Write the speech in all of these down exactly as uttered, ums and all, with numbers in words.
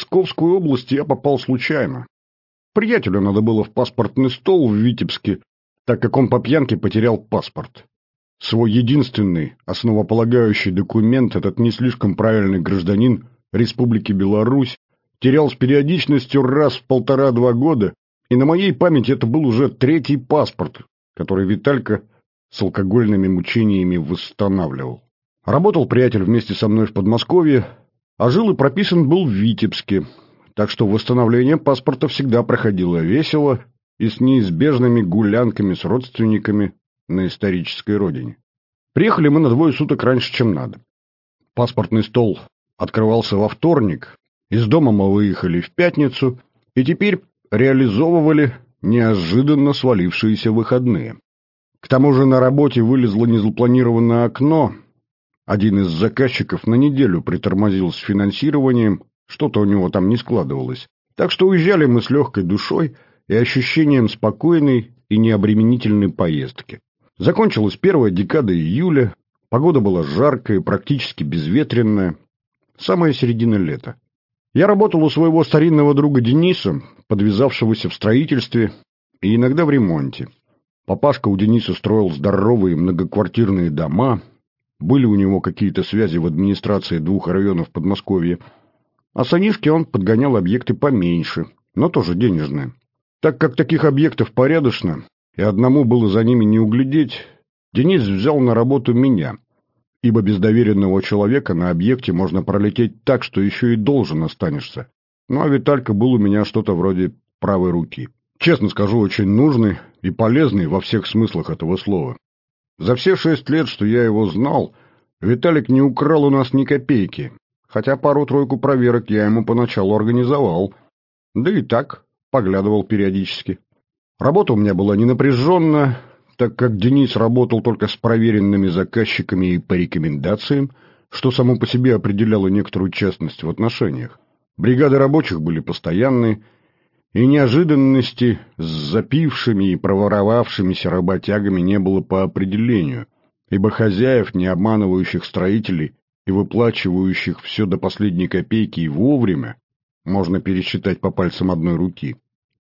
Псковскую область я попал случайно. Приятелю надо было в паспортный стол в Витебске, так как он по пьянке потерял паспорт. Свой единственный, основополагающий документ этот не слишком правильный гражданин Республики Беларусь терял с периодичностью раз в полтора-два года, и на моей памяти это был уже третий паспорт, который Виталька с алкогольными мучениями восстанавливал. Работал приятель вместе со мной в Подмосковье, а жил и прописан был в Витебске, так что восстановление паспорта всегда проходило весело и с неизбежными гулянками с родственниками на исторической родине. Приехали мы на двое суток раньше, чем надо. Паспортный стол открывался во вторник, из дома мы выехали в пятницу и теперь реализовывали неожиданно свалившиеся выходные. К тому же на работе вылезло незапланированное окно. Один из заказчиков на неделю притормозил с финансированием, что-то у него там не складывалось. Так что уезжали мы с легкой душой и ощущением спокойной и необременительной поездки. Закончилась первая декада июля, погода была жаркая, практически безветренная, самая середина лета. Я работал у своего старинного друга Дениса, подвязавшегося в строительстве и иногда в ремонте. Папашка у Дениса строил здоровые многоквартирные дома, были у него какие-то связи в администрации двух районов Подмосковья, а сынишке он подгонял объекты поменьше, но тоже денежные. Так как таких объектов порядочно, и одному было за ними не углядеть, Денис взял на работу меня, ибо без доверенного человека на объекте можно пролететь так, что еще и должен останешься. Ну а Виталька был у меня что-то вроде правой руки. Честно скажу, очень нужный и полезный во всех смыслах этого слова. За все шесть лет, что я его знал, Виталик не украл у нас ни копейки, хотя пару-тройку проверок я ему поначалу организовал, да и так поглядывал периодически. Работа у меня была не напряженная, так как Денис работал только с проверенными заказчиками и по рекомендациям, что само по себе определяло некоторую честность в отношениях. Бригады рабочих были постоянные, и неожиданности с запившими и проворовавшимися работягами не было по определению, ибо хозяев, не обманывающих строителей и выплачивающих все до последней копейки и вовремя, можно пересчитать по пальцам одной руки.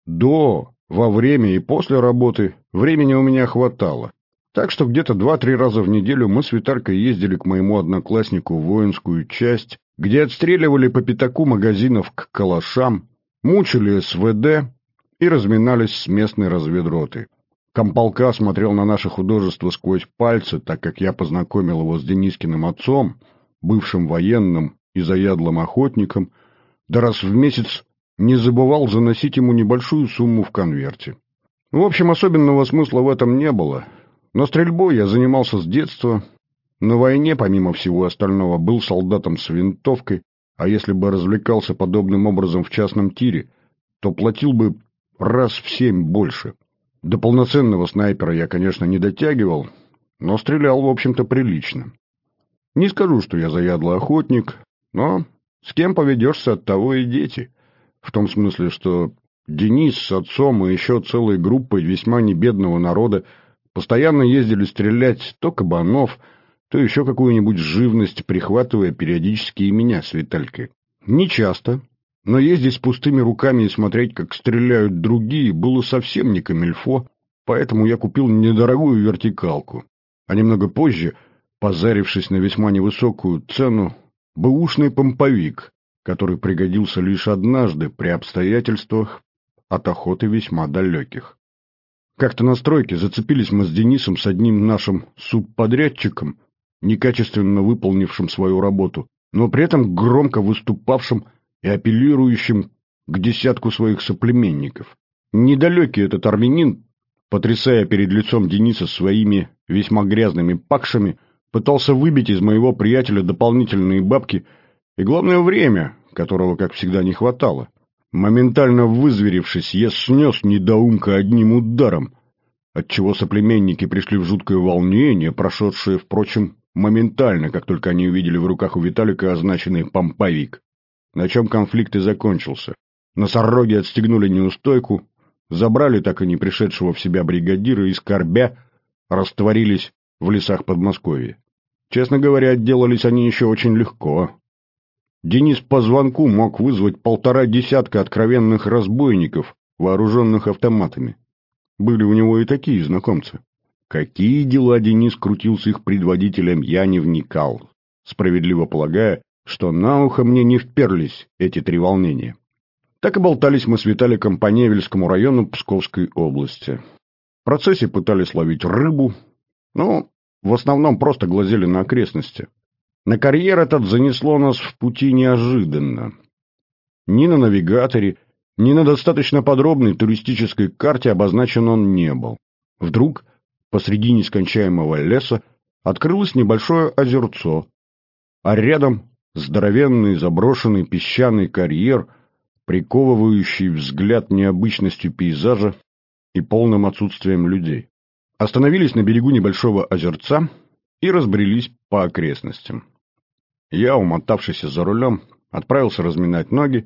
До, во время и после работы времени у меня хватало, так что где-то два-три раза в неделю мы с Виталькой ездили к моему однокласснику в воинскую часть, где отстреливали по пятаку магазинов к калашам, мучили СВД и разминались с местной разведротой. Комполка смотрел на наше художество сквозь пальцы, так как я познакомил его с Денискиным отцом, бывшим военным и заядлым охотником, да раз в месяц не забывал заносить ему небольшую сумму в конверте. В общем, особенного смысла в этом не было, но стрельбой я занимался с детства. На войне, помимо всего остального, был солдатом с винтовкой, а если бы развлекался подобным образом в частном тире, то платил бы раз в семь больше. До полноценного снайпера я, конечно, не дотягивал, но стрелял, в общем-то, прилично. Не скажу, что я заядлый охотник, но с кем поведешься, от того и дети. В том смысле, что Денис с отцом и еще целой группой весьма небедного народа постоянно ездили стрелять то кабанов, то еще какую-нибудь живность, прихватывая периодически и меня с Виталькой. Не часто, но ездить с пустыми руками и смотреть, как стреляют другие, было совсем не камильфо, поэтому я купил недорогую вертикалку. А немного позже, позарившись на весьма невысокую цену, бэушный помповик, который пригодился лишь однажды при обстоятельствах от охоты весьма далеких. Как-то на стройке зацепились мы с Денисом с одним нашим субподрядчиком, некачественно выполнившим свою работу, но при этом громко выступавшим и апеллирующим к десятку своих соплеменников. Недалекий этот армянин, потрясая перед лицом Дениса своими весьма грязными пакшами, пытался выбить из моего приятеля дополнительные бабки и, главное, время, которого, как всегда, не хватало. Моментально вызверившись, я снес недоумка одним ударом, отчего соплеменники пришли в жуткое волнение, прошедшее, впрочем, моментально, как только они увидели в руках у Виталика означенный помповик. На чем конфликт и закончился. Носороги отстегнули неустойку, забрали так и не пришедшего в себя бригадира и, скорбя, растворились в лесах Подмосковья. Честно говоря, отделались они еще очень легко. Денис по звонку мог вызвать полтора десятка откровенных разбойников, вооруженных автоматами. Были у него и такие знакомцы. Какие дела Денис крутил с их предводителем, я не вникал, справедливо полагая, что на ухо мне не вперлись эти три волнения. Так и болтались мы с Виталиком по Невельскому району Псковской области. В процессе пытались ловить рыбу, но в основном просто глазели на окрестности. На карьер этот занесло нас в пути неожиданно. Ни на навигаторе, ни на достаточно подробной туристической карте обозначен он не был. Вдруг посреди нескончаемого леса открылось небольшое озерцо, а рядом здоровенный заброшенный песчаный карьер, приковывающий взгляд необычностью пейзажа и полным отсутствием людей. Остановились на берегу небольшого озерца и разбрелись по окрестностям. Я, умотавшийся за рулем, отправился разминать ноги,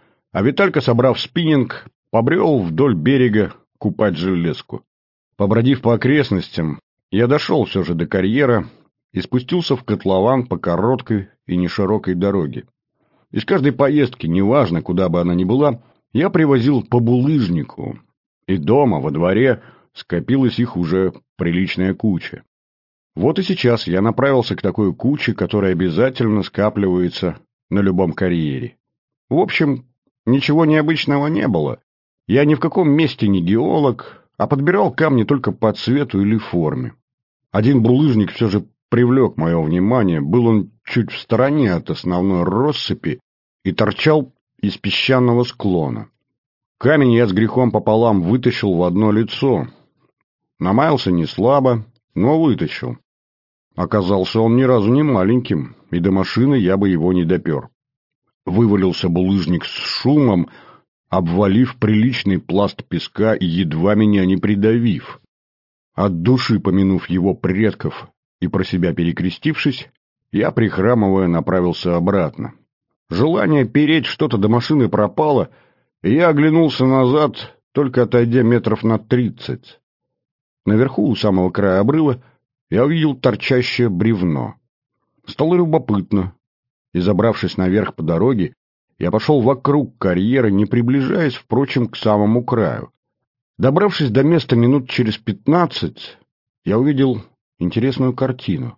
а Виталька, собрав спиннинг, побрел вдоль берега купать железку. Побродив по окрестностям, я дошел все же до карьера и спустился в котлован по короткой и неширокой дороге. Из каждой поездки, неважно, куда бы она ни была, я привозил по булыжнику, и дома, во дворе, скопилась их уже приличная куча. Вот и сейчас я направился к такой куче, которая обязательно скапливается на любом карьере. В общем, ничего необычного не было. Я ни в каком месте не геолог, а подбирал камни только по цвету или форме. Один булыжник все же привлек мое внимание, был он чуть в стороне от основной россыпи и торчал из песчаного склона. Камень я с грехом пополам вытащил в одно лицо. Намаялся не слабо, но вытащил. Оказался он ни разу не маленьким, и до машины я бы его не допер. Вывалился булыжник с шумом, обвалив приличный пласт песка и едва меня не придавив. От души помянув его предков и про себя перекрестившись, я, прихрамывая, направился обратно. Желание переть что-то до машины пропало, и я оглянулся назад, только отойдя метров на тридцать. Наверху, у самого края обрыва, я увидел торчащее бревно. Стало любопытно, и, забравшись наверх по дороге, я пошел вокруг карьера, не приближаясь, впрочем, к самому краю. Добравшись до места минут через пятнадцать, я увидел интересную картину.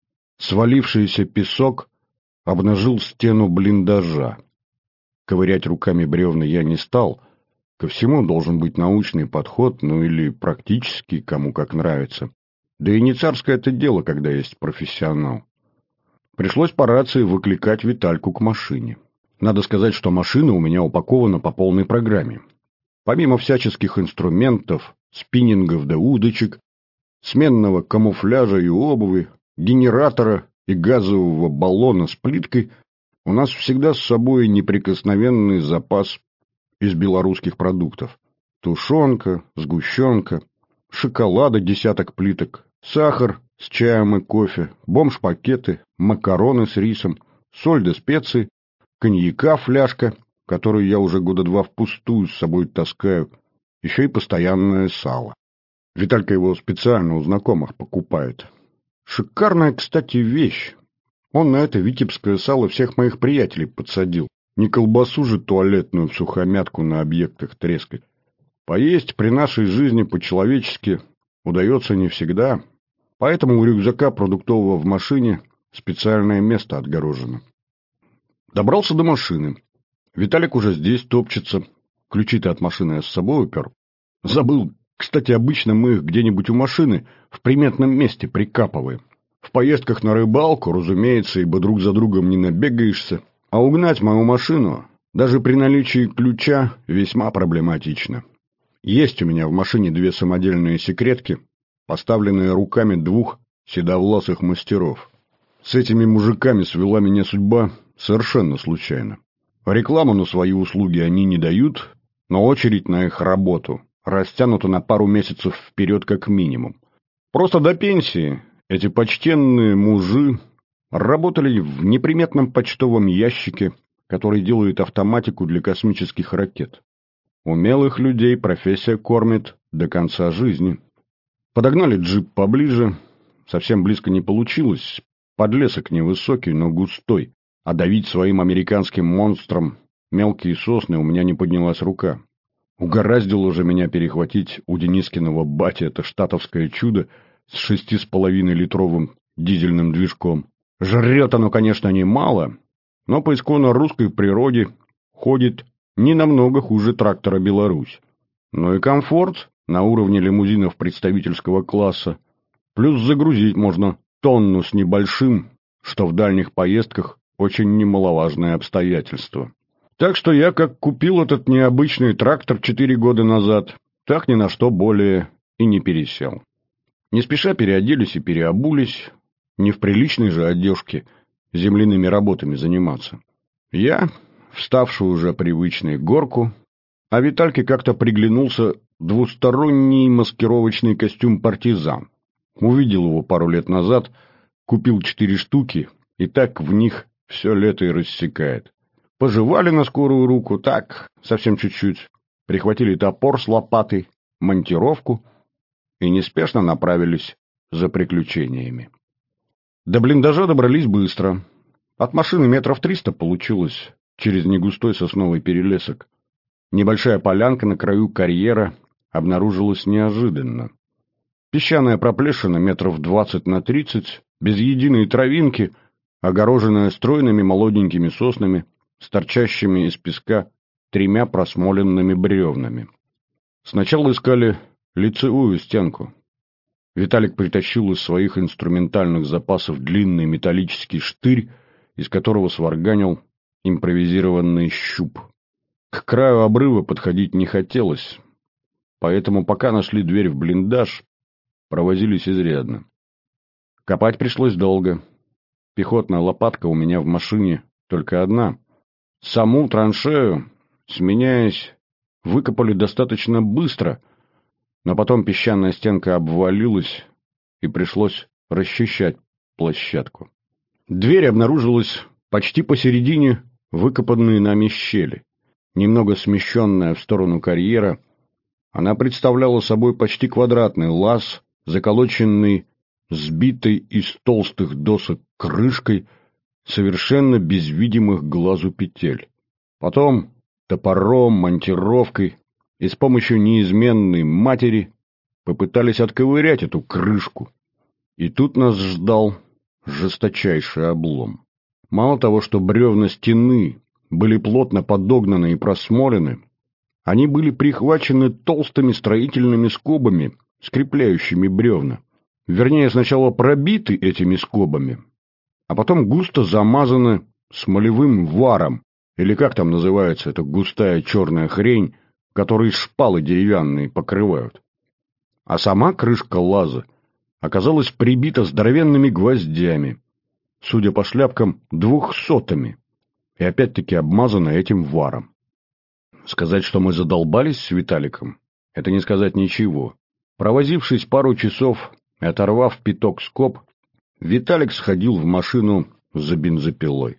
Свалившийся песок обнажил стену блиндажа. Ковырять руками бревна я не стал. Ко всему должен быть научный подход, ну или практический, кому как нравится. Да и не царское это дело, когда есть профессионал. Пришлось по рации выкликать Витальку к машине. Надо сказать, что машина у меня упакована по полной программе. Помимо всяческих инструментов, спиннингов да удочек, сменного камуфляжа и обуви, генератора и газового баллона с плиткой, у нас всегда с собой неприкосновенный запас из белорусских продуктов. Тушенка, сгущенка, шоколада десяток плиток, сахар с чаем и кофе, бомж-пакеты, макароны с рисом, соль да специи, коньяка фляжка, которую я уже года два впустую с собой таскаю, еще и постоянное сало. Виталька его специально у знакомых покупает. Шикарная, кстати, вещь. Он на это витебское сало всех моих приятелей подсадил. Не колбасу же туалетную в сухомятку на объектах трескать. Поесть при нашей жизни по-человечески удается не всегда, поэтому у рюкзака продуктового в машине специальное место отгорожено. Добрался до машины. Виталик уже здесь топчется. Ключи-то от машины я с собой упер. Забыл. Кстати, обычно мы их где-нибудь у машины в приметном месте прикапываем. В поездках на рыбалку, разумеется, ибо друг за другом не набегаешься, а угнать мою машину даже при наличии ключа весьма проблематично. Есть у меня в машине две самодельные секретки, поставленные руками двух седовласых мастеров. С этими мужиками свела меня судьба совершенно случайно. Рекламу на свои услуги они не дают, но очередь на их работу растянута на пару месяцев вперед как минимум. Просто до пенсии эти почтенные мужи работали в неприметном почтовом ящике, который делает автоматику для космических ракет. Умелых людей профессия кормит до конца жизни. Подогнали джип поближе, совсем близко не получилось, подлесок невысокий, но густой. а давить своим американским монстром мелкие сосны у меня не поднялась рука. Угораздило же меня перехватить у Денискиного бати это штатовское чудо с шести с половиной литровым дизельным движком. Жрет оно, конечно, немало, но по исконно русской природе ходит не намного хуже трактора «Беларусь». Ну и комфорт на уровне лимузинов представительского класса. Плюс загрузить можно тонну с небольшим, что в дальних поездках очень немаловажное обстоятельство. Так что я как купил этот необычный трактор четыре года назад, так ни на что более и не пересел. Не спеша переоделись и переобулись, не в приличной же одежке земляными работами заниматься. Я, вставший уже привычный горку, а Витальке как-то приглянулся двусторонний маскировочный костюм «Партизан». Увидел его пару лет назад, купил четыре штуки, и так в них все лето и рассекает. Пожевали на скорую руку, так, совсем чуть-чуть, прихватили топор с лопатой, монтировку и неспешно направились за приключениями. До блиндажа добрались быстро. От машины метров триста получилось через негустой сосновый перелесок. Небольшая полянка на краю карьера обнаружилась неожиданно. Песчаная проплешина метров двадцать на тридцать, без единой травинки, огороженная стройными молоденькими соснами, с торчащими из песка тремя просмоленными бревнами. Сначала искали лицевую стенку. Виталик притащил из своих инструментальных запасов длинный металлический штырь, из которого сварганил импровизированный щуп. К краю обрыва подходить не хотелось, поэтому пока нашли дверь в блиндаж, провозились изрядно. Копать пришлось долго. Пехотная лопатка у меня в машине только одна. Саму траншею, сменяясь, выкопали достаточно быстро, но потом песчаная стенка обвалилась, и пришлось расчищать площадку. Дверь обнаружилась почти посередине выкопанной нами щели. Немного смещенная в сторону карьера, она представляла собой почти квадратный лаз, заколоченный сбитой из толстых досок крышкой, совершенно без видимых глазу петель. Потом топором, монтировкой и с помощью неизменной матери попытались отковырять эту крышку. И тут нас ждал жесточайший облом. Мало того, что бревна стены были плотно подогнаны и просмолены, они были прихвачены толстыми строительными скобами, скрепляющими бревна. Вернее, сначала пробиты этими скобами, а потом густо замазаны смолевым варом, или как там называется эта густая черная хрень, которой шпалы деревянные покрывают. А сама крышка лаза оказалась прибита здоровенными гвоздями, судя по шляпкам, двухсотыми, и опять-таки обмазана этим варом. Сказать, что мы задолбались с Виталиком, это не сказать ничего. Провозившись пару часов и оторвав пяток скоб, Виталик сходил в машину за бензопилой.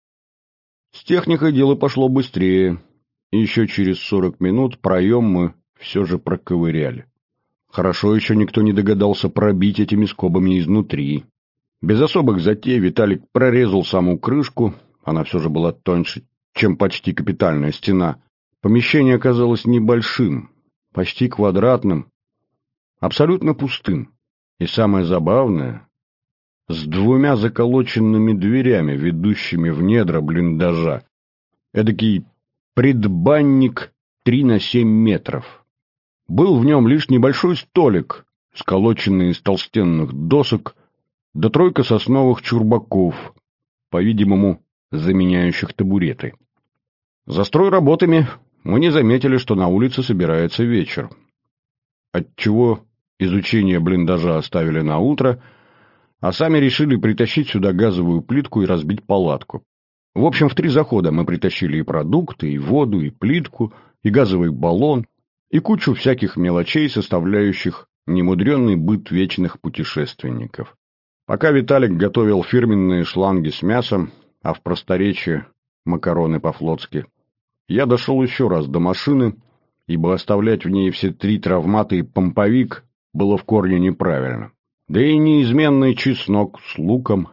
С техникой дело пошло быстрее, и еще через сорок минут проем мы все же проковыряли. Хорошо еще никто не догадался пробить этими скобами изнутри. Без особых затей Виталик прорезал саму крышку, она все же была тоньше, чем почти капитальная стена. Помещение оказалось небольшим, почти квадратным, абсолютно пустым. И самое забавное, с двумя заколоченными дверями, ведущими в недра блиндажа. Эдакий предбанник три на семь метров. Был в нем лишь небольшой столик, сколоченный из толстенных досок, да тройка сосновых чурбаков, по-видимому, заменяющих табуреты. За стройработами мы не заметили, что на улице собирается вечер, отчего изучение блиндажа оставили на утро, а сами решили притащить сюда газовую плитку и разбить палатку. В общем, в три захода мы притащили и продукты, и воду, и плитку, и газовый баллон, и кучу всяких мелочей, составляющих немудренный быт вечных путешественников. Пока Виталик готовил фирменные шланги с мясом, а в просторечии макароны по-флотски, я дошел еще раз до машины, ибо оставлять в ней все три травмата и помповик было в корне неправильно. Да и неизменный чеснок с луком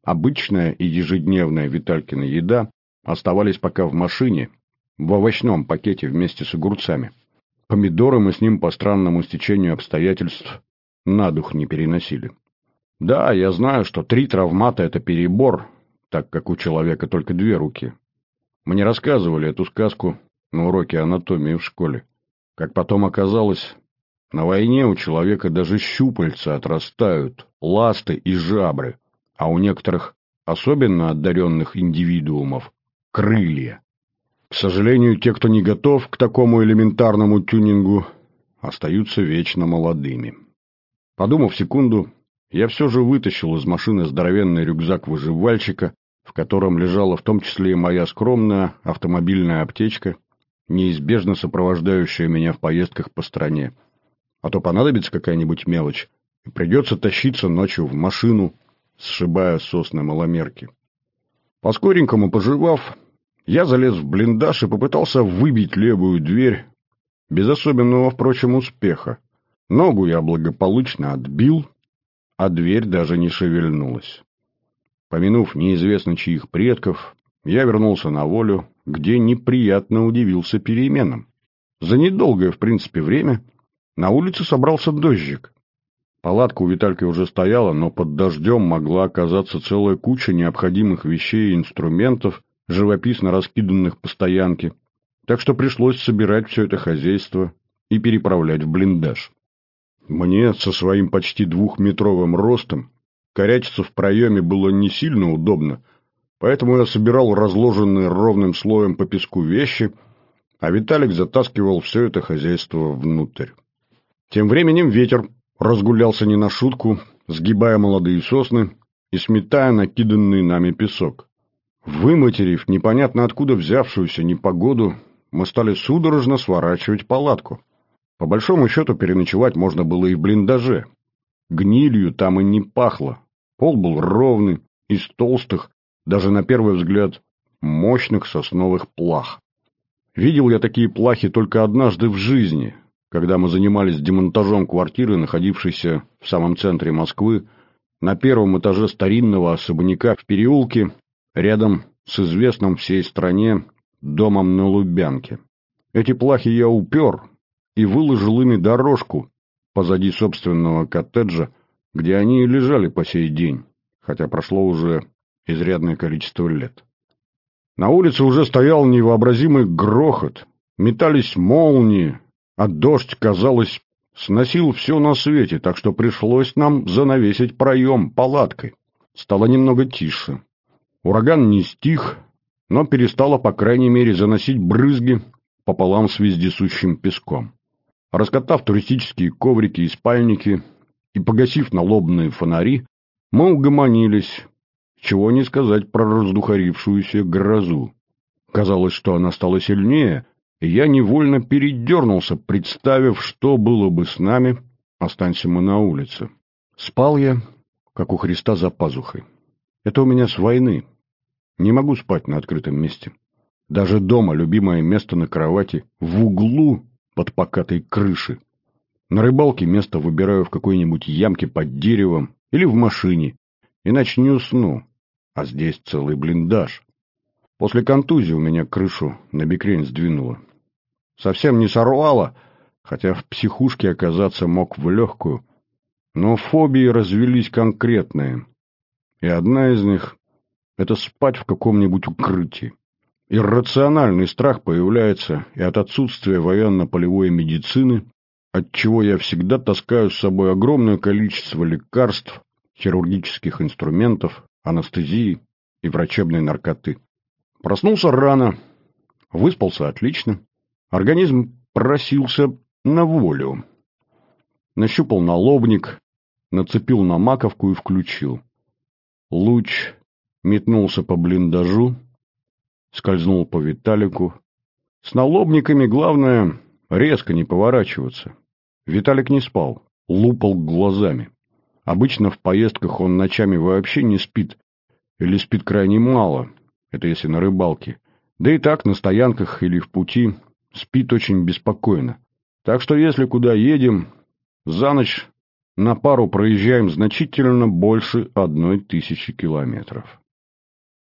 обычная и ежедневная Виталькина еда оставались пока в машине, в овощном пакете вместе с огурцами. Помидоры мы с ним по странному стечению обстоятельств на дух не переносили. Да, я знаю, что три травмата – это перебор, так как у человека только две руки. Мне рассказывали эту сказку на уроке анатомии в школе. Как потом оказалось, на войне у человека даже щупальца отрастают, ласты и жабры, а у некоторых особенно одаренных индивидуумов – крылья. К сожалению, те, кто не готов к такому элементарному тюнингу, остаются вечно молодыми. Подумав секунду, я все же вытащил из машины здоровенный рюкзак выживальщика, в котором лежала в том числе и моя скромная автомобильная аптечка, неизбежно сопровождающая меня в поездках по стране. А то понадобится какая-нибудь мелочь, и придется тащиться ночью в машину, сшибая сосны маломерки. По-скоренькому пожевав, я залез в блиндаж и попытался выбить левую дверь, без особенного, впрочем, успеха. Ногу я благополучно отбил, а дверь даже не шевельнулась. Помянув неизвестно чьих предков, я вернулся на волю, где неприятно удивился переменам. За недолгое, в принципе, время на улице собрался дождик. Палатка у Витальки уже стояла, но под дождем могла оказаться целая куча необходимых вещей и инструментов, живописно раскиданных по стоянке, так что пришлось собирать все это хозяйство и переправлять в блиндаж. Мне со своим почти двухметровым ростом корячиться в проеме было не сильно удобно, поэтому я собирал разложенные ровным слоем по песку вещи, а Виталик затаскивал все это хозяйство внутрь. Тем временем ветер разгулялся не на шутку, сгибая молодые сосны и сметая накиданный нами песок. Выматерив непонятно откуда взявшуюся непогоду, мы стали судорожно сворачивать палатку. По большому счету переночевать можно было и в блиндаже. Гнилью там и не пахло. Пол был ровный, из толстых, даже на первый взгляд, мощных сосновых плах. Видел я такие плахи только однажды в жизни, когда мы занимались демонтажом квартиры, находившейся в самом центре Москвы, на первом этаже старинного особняка в переулке, рядом с известным всей стране домом на Лубянке. Эти плахи я упер и выложил ими дорожку позади собственного коттеджа, где они и лежали по сей день, хотя прошло уже изрядное количество лет. На улице уже стоял невообразимый грохот, метались молнии, а дождь, казалось, сносил все на свете, так что пришлось нам занавесить проем палаткой. Стало немного тише. Ураган не стих, но перестало, по крайней мере, заносить брызги пополам с вездесущим песком. Раскатав туристические коврики и спальники и погасив налобные фонари, мы угомонились, чего не сказать про раздухарившуюся грозу. Казалось, что она стала сильнее, и я невольно передернулся, представив, что было бы с нами, останься мы на улице. Спал я, как у Христа за пазухой. Это у меня с войны. Не могу спать на открытом месте. Даже дома любимое место на кровати в углу под покатой крышей. На рыбалке место выбираю в какой-нибудь ямке под деревом или в машине, иначе не усну. А здесь целый блиндаж. После контузии у меня крышу на бекрень сдвинуло. Совсем не сорвало, хотя в психушке оказаться мог в легкую. Но фобии развелись конкретные. И одна из них — это спать в каком-нибудь укрытии. Иррациональный страх появляется и от отсутствия военно-полевой медицины, отчего я всегда таскаю с собой огромное количество лекарств, хирургических инструментов, анестезии и врачебной наркоты. Проснулся рано, выспался отлично, организм просился на волю. Нащупал налобник, нацепил на маковку и включил. Луч метнулся по блиндажу, скользнул по Виталику. С налобниками главное резко не поворачиваться. Виталик не спал, лупал глазами. Обычно в поездках он ночами вообще не спит, или спит крайне мало, это если на рыбалке. Да и так на стоянках или в пути спит очень беспокойно. Так что если куда едем, за ночь На пару проезжаем значительно больше одной тысячи километров.